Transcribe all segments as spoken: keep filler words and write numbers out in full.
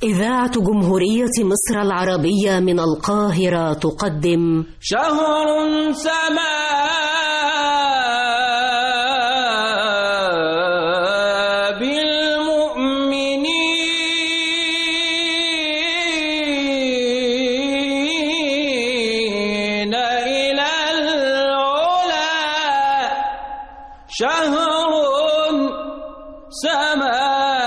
إذاعة جمهورية مصر العربية من القاهرة تقدم شهر سما بالمؤمنين إلى العلا، شهر سما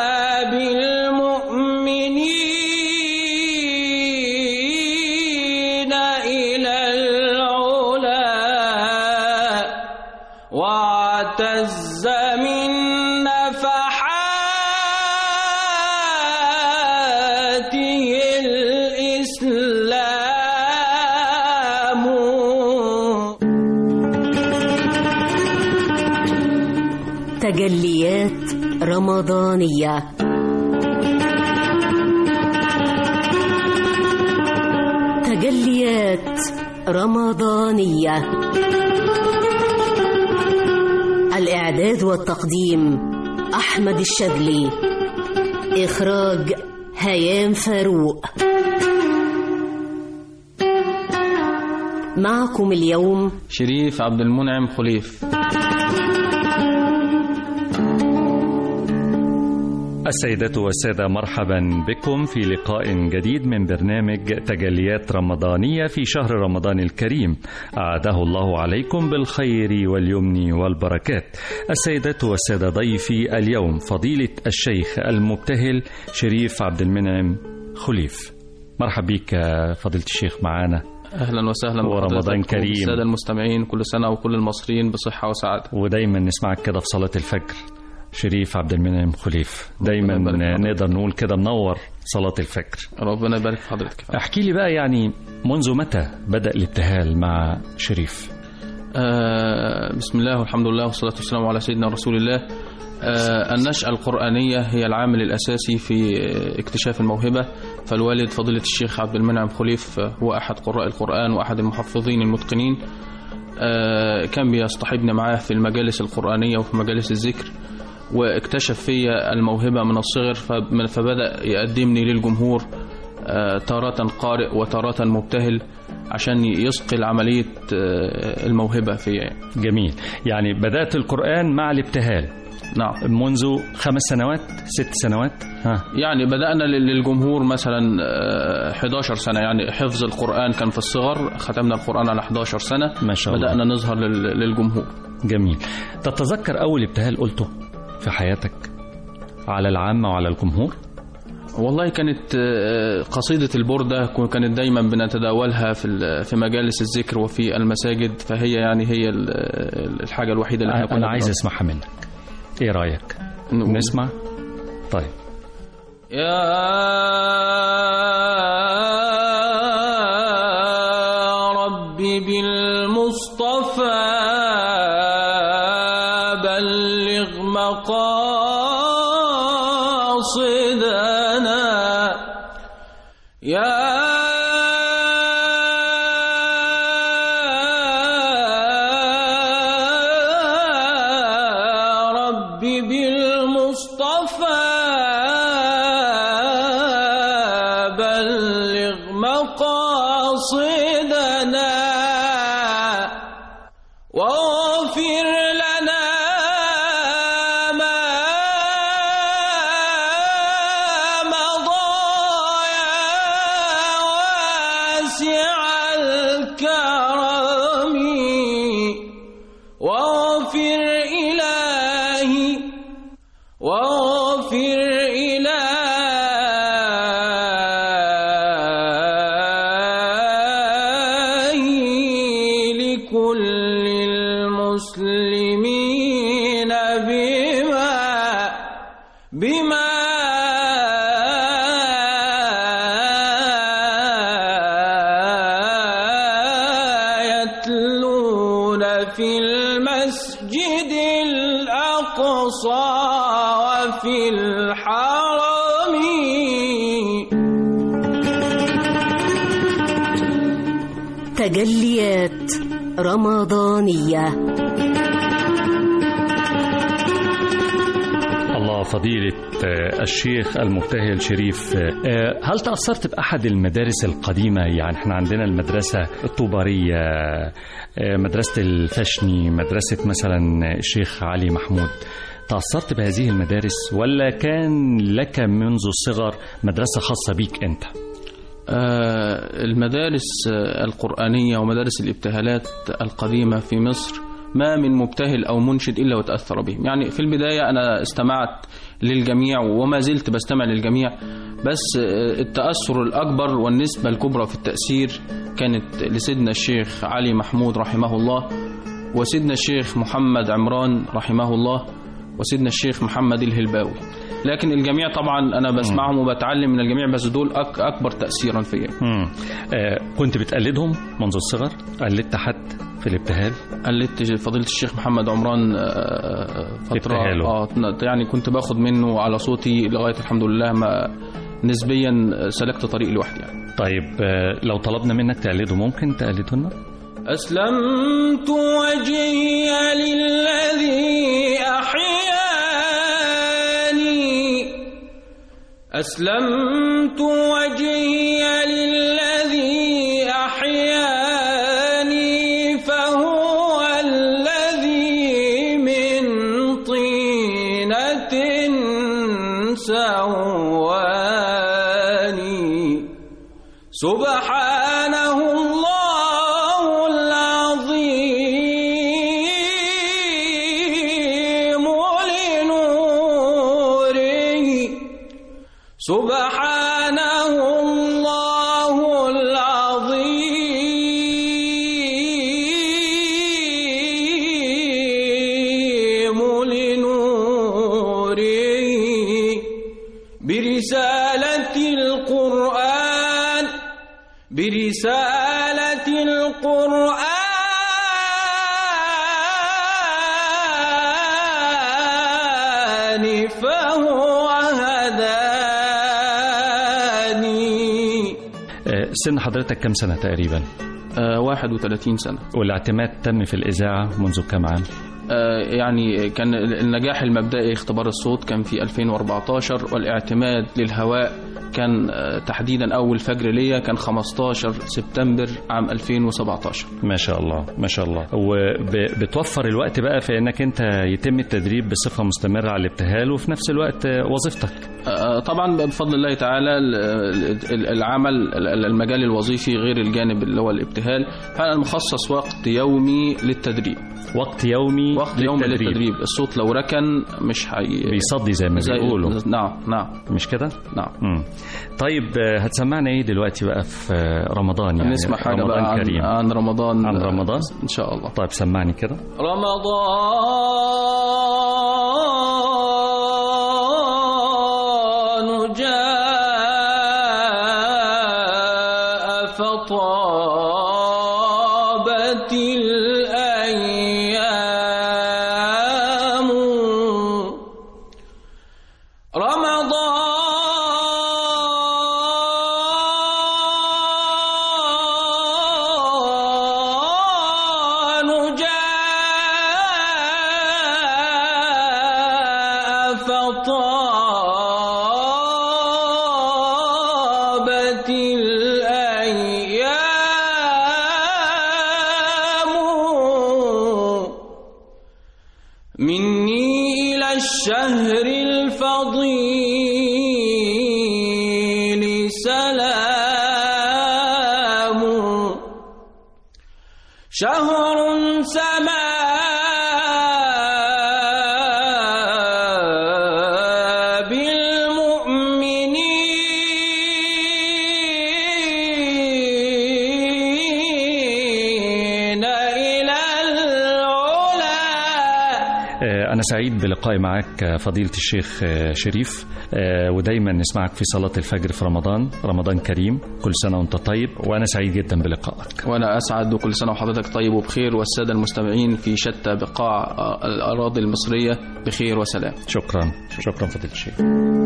واعتز من نفحاته الإسلام. تجليات رمضانية. تجليات رمضانية. الإعداد والتقديم أحمد الشاذلي. إخراج هيام فاروق. معكم اليوم شريف عبد المنعم خليف. السيدات والسادة، مرحبا بكم في لقاء جديد من برنامج تجليات رمضانية في شهر رمضان الكريم، أعاده الله عليكم بالخير واليمن والبركات. السيدات والسادة، ضيفي اليوم فضيلة الشيخ المبتهل شريف عبد المنعم خليف. مرحبا بك فضيلة الشيخ معانا. أهلا وسهلا ورمضان كريم. السادة المستمعين كل سنة وكل المصريين بصحة وسعادة. ودايما نسمعك كده في صلاة الفجر شريف عبد المنعم خليف، دايما نقدر نقول كده منور صلاة الفجر. ربنا يبارك في حضرتك. احكي لي بقى، يعني منذ متى بدأ الابتهال مع شريف؟ آه بسم الله والحمد لله والصلاة والسلام على سيدنا رسول الله. آه النشأة القرآنية هي العامل الأساسي في اكتشاف الموهبة، فالوالد فضيلة الشيخ عبد المنعم خليف هو أحد قراء القرآن وأحد المحفظين المتقنين. آه كان بيصطحبنا معاه في المجالس القرآنية وفي مجالس الذكر، واكتشف فيا الموهبة من الصغر، فبدأ يقدمني للجمهور تارة قارئ وتارة مبتهل عشان يثقل عملية الموهبة فيا. جميل. يعني بدأت القرآن مع الابتهال. نعم. منذ خمس سنوات ست سنوات ها. يعني بدأنا للجمهور مثلا إحدى عشرة سنة، يعني حفظ القرآن كان في الصغر، ختمنا القرآن على إحدى عشرة سنة ما شاء الله. بدأنا نظهر للجمهور. جميل. تتذكر أول ابتهال قلته في حياتك على العامة وعلى الجمهور؟ والله كانت قصيدة البردة، كانت دايما بنتداولها في في مجالس الذكر وفي المساجد، فهي يعني هي الحاجة الوحيدة اللي احنا كنا أنا عايز أسمعها منك. إيه رأيك؟ نسمع؟ طيب. يا ربي بالمصطفى بلغ مقاصدنا، يا ربي بالمصطفى بلغ مقاصدنا، واغفر لنا ما مضى يا واسع الكرم، واغفر إلهي واغفر إلهي لكل المسلمين بما بما يتلون في المسجد الأقصى وفي الحرم. تجليات رمضانية. الله، فضيلة الشيخ المبتهل شريف، هل تأثرت بأحد المدارس القديمة؟ يعني احنا عندنا المدرسة الطوبارية، مدرسة الفشني، مدرسة مثلا الشيخ علي محمود، تأثرت بهذه المدارس ولا كان لك منذ الصغر مدرسة خاصة بيك أنت؟ المدارس القرآنية ومدارس الابتهالات القديمة في مصر ما من مبتهل أو منشد إلا وتأثر بهم. يعني في البداية أنا استمعت للجميع وما زلت بستمع للجميع، بس التأثر الأكبر والنسبة الكبرى في التأثير كانت لسيدنا الشيخ علي محمود رحمه الله، وسيدنا الشيخ محمد عمران رحمه الله، وسيدنا الشيخ محمد الهلباوي. لكن الجميع طبعا أنا بسمعهم وبتعلم من الجميع، بس دول أك أكبر تأثيرا فيا. آه كنت بتقلدهم منذ الصغر؟ قلدت حد في الابتهال؟ قلدت فضيلة الشيخ محمد عمران فترة، آه يعني كنت باخد منه على صوتي لغاية الحمد لله ما نسبيا سلكت طريق لوحدي يعني. طيب آه لو طلبنا منك تقلده ممكن تقلده لنا؟ أسلمت وجهي للذي أحياني، أسلمت وجهي للذي أحياني، فهو الذي من طينة سواني، سبحانه الله سبحانه الله العظيم لنوره، برسالة القرآن، برسالة القرآن، فهو هدى. سن حضرتك كم سنة تقريبا؟ آه واحد وثلاثين سنة. والاعتماد تم في الإذاعة منذ كم عام؟ آه يعني كان النجاح المبدئي اختبار الصوت كان في ألفين وأربعة عشر، والاعتماد للهواء كان آه تحديدا أول فجر ليا كان خمسة عشر سبتمبر عام ألفين وسبعة عشر. ما شاء الله ما شاء الله. وبتوفر الوقت بقى في أنك أنت يتم التدريب بصفة مستمرة على الابتهال وفي نفس الوقت وظيفتك. آه طبعا بفضل الله تعالى العمل المجال الوظيفي غير الجانب اللي هو الابتهال، فأنا مخصص وقت يومي للتدريب. وقت يومي وقت يومي للتدريب. الصوت لو ركن مش حي... بيصدي زي ما بيقولوا. نعم نعم مش كده؟ نعم. مم. طيب هتسمعنا ايه دلوقتي بقى في رمضان؟ يعني نسمع حاجة رمضان بقى كريم. عن, عن رمضان. عن رمضان إن شاء الله. طيب سمعني كده. رمضان جاء فطابت الأيام، رمضان جاء فطابت الأيام، مني إلى الشهر الفضيل سلام، شهر سما بالمؤمنين إلى العلا. أنا سعيد بلقائي معك فضيلة الشيخ شريف، ودايما نسمعك في صلاة الفجر في رمضان. رمضان كريم، كل سنة وانت طيب، وأنا سعيد جدا بلقائك. وأنا أسعد، وكل سنة وحضرتك طيب وبخير، والسادة المستمعين في شتى بقاع الأراضي المصرية بخير وسلام. شكرا شكرا فضيلة الشيخ.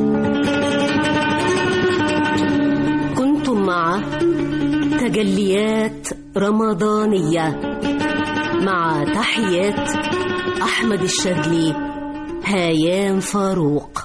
كنتم مع تجليات رمضانية مع تحيات أحمد الشاذلي، هيام فاروق.